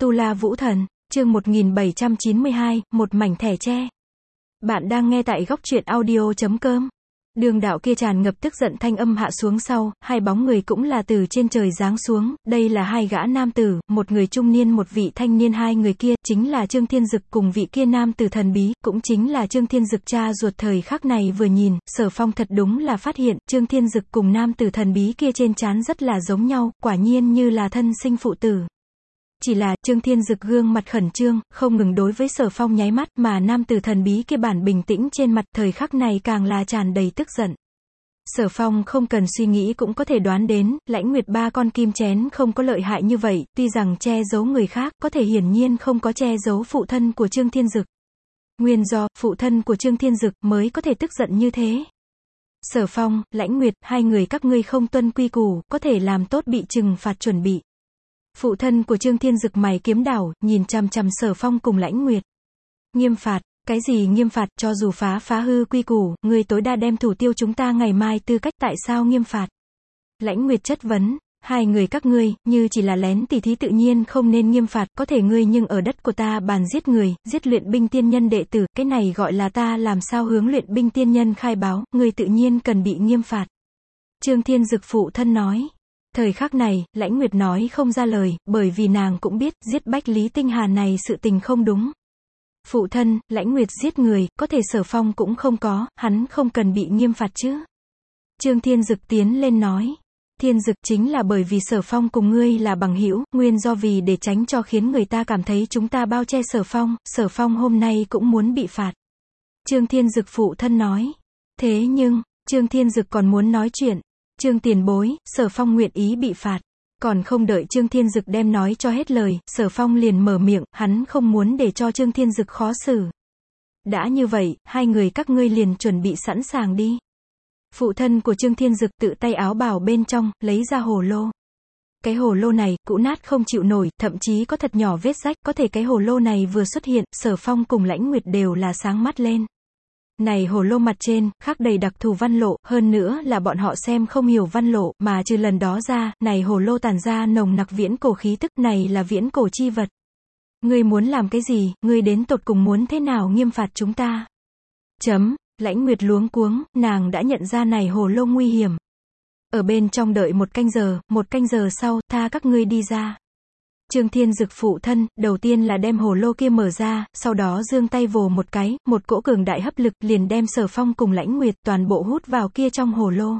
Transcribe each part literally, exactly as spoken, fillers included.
Tu La Vũ Thần, chương một nghìn bảy trăm chín mươi hai, một mảnh thẻ tre. Bạn đang nghe tại góc truyện audio chấm com. Đường đạo kia tràn ngập tức giận thanh âm hạ xuống sau, hai bóng người cũng là từ trên trời giáng xuống, đây là hai gã nam tử, một người trung niên một vị thanh niên, hai người kia, chính là Trương Thiên Dực cùng vị kia nam tử thần bí, cũng chính là Trương Thiên Dực cha ruột. Thời khắc này vừa nhìn, Sở Phong thật đúng là phát hiện, Trương Thiên Dực cùng nam tử thần bí kia trên trán rất là giống nhau, quả nhiên như là thân sinh phụ tử. Chỉ là, Trương Thiên Dực gương mặt khẩn trương, không ngừng đối với Sở Phong nháy mắt, mà nam tử thần bí kia bản bình tĩnh trên mặt, thời khắc này càng là tràn đầy tức giận. Sở Phong không cần suy nghĩ cũng có thể đoán đến, Lãnh Nguyệt ba con kim chén không có lợi hại như vậy, tuy rằng che giấu người khác, có thể hiển nhiên không có che giấu phụ thân của Trương Thiên Dực. Nguyên do, phụ thân của Trương Thiên Dực mới có thể tức giận như thế. Sở Phong, Lãnh Nguyệt, hai người các ngươi không tuân quy củ, có thể làm tốt bị trừng phạt chuẩn bị. Phụ thân của Trương Thiên Dực mày kiếm đảo, nhìn chằm chằm Sở Phong cùng Lãnh Nguyệt. Nghiêm phạt, cái gì nghiêm phạt, cho dù phá phá hư quy củ, ngươi tối đa đem thủ tiêu chúng ta ngày mai tư cách, tại sao nghiêm phạt? Lãnh Nguyệt chất vấn, hai người các ngươi, như chỉ là lén tỉ thí tự nhiên không nên nghiêm phạt, có thể ngươi nhưng ở đất của ta bàn giết người, giết luyện binh tiên nhân đệ tử, cái này gọi là ta làm sao hướng luyện binh tiên nhân khai báo, ngươi tự nhiên cần bị nghiêm phạt. Trương Thiên Dực phụ thân nói. Thời khắc này, Lãnh Nguyệt nói không ra lời, bởi vì nàng cũng biết, giết Bách Lý Tinh Hà này sự tình không đúng. Phụ thân, Lãnh Nguyệt giết người, có thể Sở Phong cũng không có, hắn không cần bị nghiêm phạt chứ. Trương Thiên Dực tiến lên nói. Thiên Dực, chính là bởi vì Sở Phong cùng ngươi là bằng hữu, nguyên do vì để tránh cho khiến người ta cảm thấy chúng ta bao che Sở Phong, Sở Phong hôm nay cũng muốn bị phạt. Trương Thiên Dực phụ thân nói. Thế nhưng, Trương Thiên Dực còn muốn nói chuyện. Trương tiền bối, Sở Phong nguyện ý bị phạt. Còn không đợi Trương Thiên Dực đem nói cho hết lời, Sở Phong liền mở miệng, hắn không muốn để cho Trương Thiên Dực khó xử. Đã như vậy, hai người các ngươi liền chuẩn bị sẵn sàng đi. Phụ thân của Trương Thiên Dực tự tay áo bào bên trong, lấy ra hồ lô. Cái hồ lô này, cũ nát không chịu nổi, thậm chí có thật nhỏ vết rách, có thể cái hồ lô này vừa xuất hiện, Sở Phong cùng Lãnh Nguyệt đều là sáng mắt lên. Này hồ lô mặt trên, khắc đầy đặc thù văn lộ, hơn nữa là bọn họ xem không hiểu văn lộ, mà trừ lần đó ra, này hồ lô tản ra nồng nặc viễn cổ khí tức, này là viễn cổ chi vật. Ngươi muốn làm cái gì, ngươi đến tột cùng muốn thế nào nghiêm phạt chúng ta? Chấm, Lãnh Nguyệt luống cuống, nàng đã nhận ra này hồ lô nguy hiểm. Ở bên trong đợi một canh giờ, một canh giờ sau, tha các ngươi đi ra. Trương Thiên Dực phụ thân, đầu tiên là đem hồ lô kia mở ra, sau đó giương tay vồ một cái, một cỗ cường đại hấp lực liền đem Sở Phong cùng Lãnh Nguyệt toàn bộ hút vào kia trong hồ lô.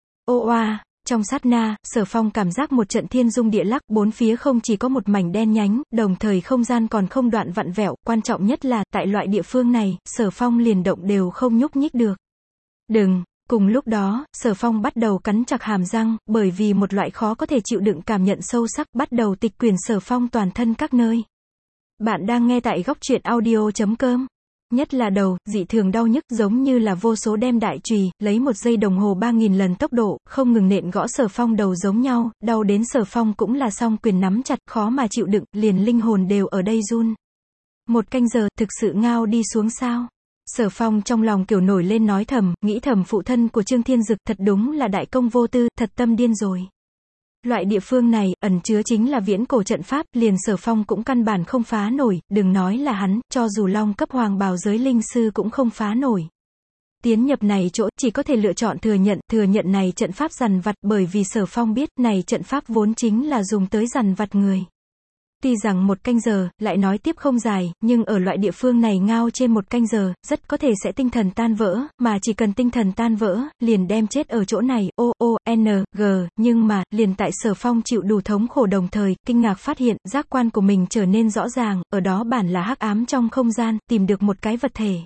Ô oa, trong sát na, Sở Phong cảm giác một trận thiên dung địa lắc, bốn phía không chỉ có một mảnh đen nhánh, đồng thời không gian còn không đoạn vặn vẹo, quan trọng nhất là, tại loại địa phương này, Sở Phong liền động đều không nhúc nhích được. Đừng! Cùng lúc đó, Sở Phong bắt đầu cắn chặt hàm răng, bởi vì một loại khó có thể chịu đựng cảm nhận sâu sắc, bắt đầu tịch quyển Sở Phong toàn thân các nơi. Bạn đang nghe tại góc truyện audio chấm com. Nhất là đầu, dị thường đau nhức, giống như là vô số đem đại chùy, lấy một giây đồng hồ ba nghìn lần tốc độ, không ngừng nện gõ Sở Phong đầu giống nhau, đau đến Sở Phong cũng là song quyền nắm chặt, khó mà chịu đựng, liền linh hồn đều ở đây run. Một canh giờ, thực sự ngao đi xuống sao? Sở Phong trong lòng kiểu nổi lên nói thầm, nghĩ thầm phụ thân của Trương Thiên Dực thật đúng là đại công vô tư, thật tâm điên rồi. Loại địa phương này, ẩn chứa chính là viễn cổ trận pháp, liền Sở Phong cũng căn bản không phá nổi, đừng nói là hắn, cho dù long cấp hoàng bào giới linh sư cũng không phá nổi. Tiến nhập này chỗ, chỉ có thể lựa chọn thừa nhận, thừa nhận này trận pháp dằn vặt, bởi vì Sở Phong biết, này trận pháp vốn chính là dùng tới dằn vặt người. Tuy rằng một canh giờ, lại nói tiếp không dài, nhưng ở loại địa phương này ngao trên một canh giờ, rất có thể sẽ tinh thần tan vỡ, mà chỉ cần tinh thần tan vỡ, liền đem chết ở chỗ này, o o n g, nhưng mà, liền tại Sở Phong chịu đủ thống khổ đồng thời, kinh ngạc phát hiện, giác quan của mình trở nên rõ ràng, ở đó bản là hắc ám trong không gian, tìm được một cái vật thể.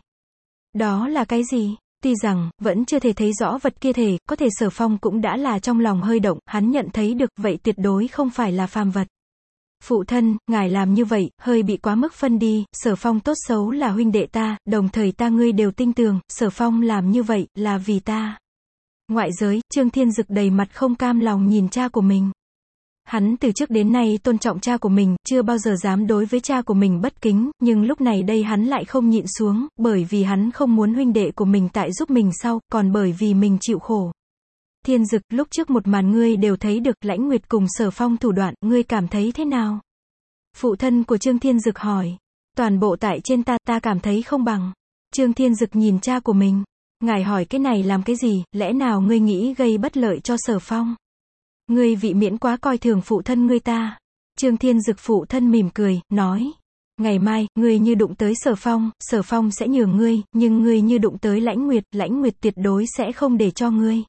Đó là cái gì? Tuy rằng, vẫn chưa thể thấy rõ vật kia thể, có thể Sở Phong cũng đã là trong lòng hơi động, hắn nhận thấy được, vậy tuyệt đối không phải là phàm vật. Phụ thân, ngài làm như vậy, hơi bị quá mức phân đi, Sở Phong tốt xấu là huynh đệ ta, đồng thời ta ngươi đều tin tưởng, Sở Phong làm như vậy, là vì ta. Ngoại giới, Trương Thiên Dực đầy mặt không cam lòng nhìn cha của mình. Hắn từ trước đến nay tôn trọng cha của mình, chưa bao giờ dám đối với cha của mình bất kính, nhưng lúc này đây hắn lại không nhịn xuống, bởi vì hắn không muốn huynh đệ của mình tại giúp mình sau, còn bởi vì mình chịu khổ. Thiên Dực, lúc trước một màn ngươi đều thấy được, Lãnh Nguyệt cùng Sở Phong thủ đoạn, ngươi cảm thấy thế nào? Phụ thân của Trương Thiên Dực hỏi. Toàn bộ tại trên ta, ta cảm thấy không bằng. Trương Thiên Dực nhìn cha của mình. Ngài hỏi cái này làm cái gì, lẽ nào ngươi nghĩ gây bất lợi cho Sở Phong? Ngươi vị miễn quá coi thường phụ thân ngươi ta. Trương Thiên Dực phụ thân mỉm cười, nói. Ngày mai, ngươi như đụng tới Sở Phong, Sở Phong sẽ nhường ngươi, nhưng ngươi như đụng tới Lãnh Nguyệt, Lãnh Nguyệt tuyệt đối sẽ không để cho ngươi.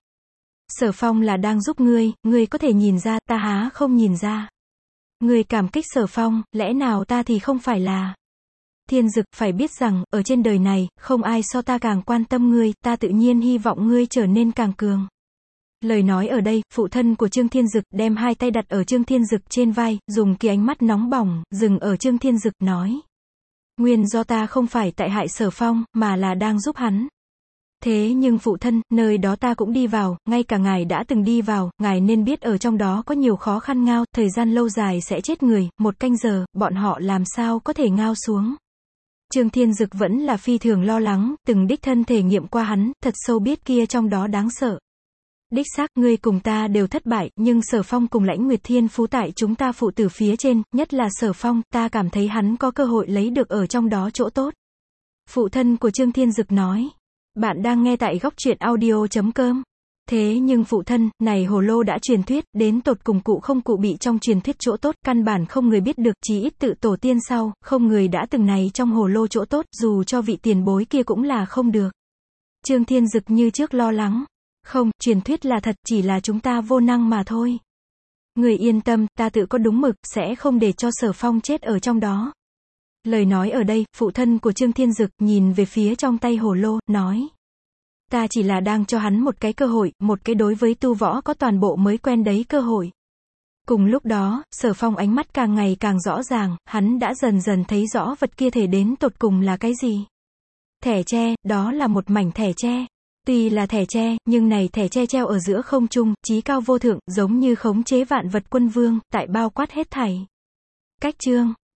Sở Phong là đang giúp ngươi, ngươi có thể nhìn ra, ta há không nhìn ra. Ngươi cảm kích Sở Phong, lẽ nào ta thì không phải là. Thiên Dực, phải biết rằng, ở trên đời này, không ai so ta càng quan tâm ngươi, ta tự nhiên hy vọng ngươi trở nên càng cường. Lời nói ở đây, phụ thân của Trương Thiên Dực đem hai tay đặt ở Trương Thiên Dực trên vai, dùng cái ánh mắt nóng bỏng, dừng ở Trương Thiên Dực, nói. Nguyên do ta không phải tại hại Sở Phong, mà là đang giúp hắn. Thế nhưng phụ thân, nơi đó ta cũng đi vào, ngay cả ngài đã từng đi vào, ngài nên biết ở trong đó có nhiều khó khăn ngao, thời gian lâu dài sẽ chết người, một canh giờ, bọn họ làm sao có thể ngao xuống. Trương Thiên Dực vẫn là phi thường lo lắng, từng đích thân thể nghiệm qua hắn, thật sâu biết kia trong đó đáng sợ. Đích xác, ngươi cùng ta đều thất bại, nhưng Sở Phong cùng Lãnh Nguyệt thiên phú tại chúng ta phụ tử phía trên, nhất là Sở Phong, ta cảm thấy hắn có cơ hội lấy được ở trong đó chỗ tốt. Phụ thân của Trương Thiên Dực nói. Bạn đang nghe tại góc truyện audio chấm com. Thế nhưng phụ thân, này hồ lô đã truyền thuyết, đến tột cùng cụ không cụ bị trong truyền thuyết chỗ tốt, căn bản không người biết được, chí ít tự tổ tiên sau, không người đã từng này trong hồ lô chỗ tốt, dù cho vị tiền bối kia cũng là không được. Trương Thiên Dực như trước lo lắng. Không, truyền thuyết là thật, chỉ là chúng ta vô năng mà thôi. Người yên tâm, ta tự có đúng mực, sẽ không để cho Sở Phong chết ở trong đó. Lời nói ở đây, phụ thân của Trương Thiên Dực nhìn về phía trong tay hồ lô, nói. Ta chỉ là đang cho hắn một cái cơ hội, một cái đối với tu võ có toàn bộ mới quen đấy cơ hội. Cùng lúc đó, Sở Phong ánh mắt càng ngày càng rõ ràng, hắn đã dần dần thấy rõ vật kia thể đến tột cùng là cái gì. Thẻ tre, đó là một mảnh thẻ tre. Tuy là thẻ tre, nhưng này thẻ tre treo ở giữa không trung, chí cao vô thượng, giống như khống chế vạn vật quân vương, tại bao quát hết thảy. Cách chương.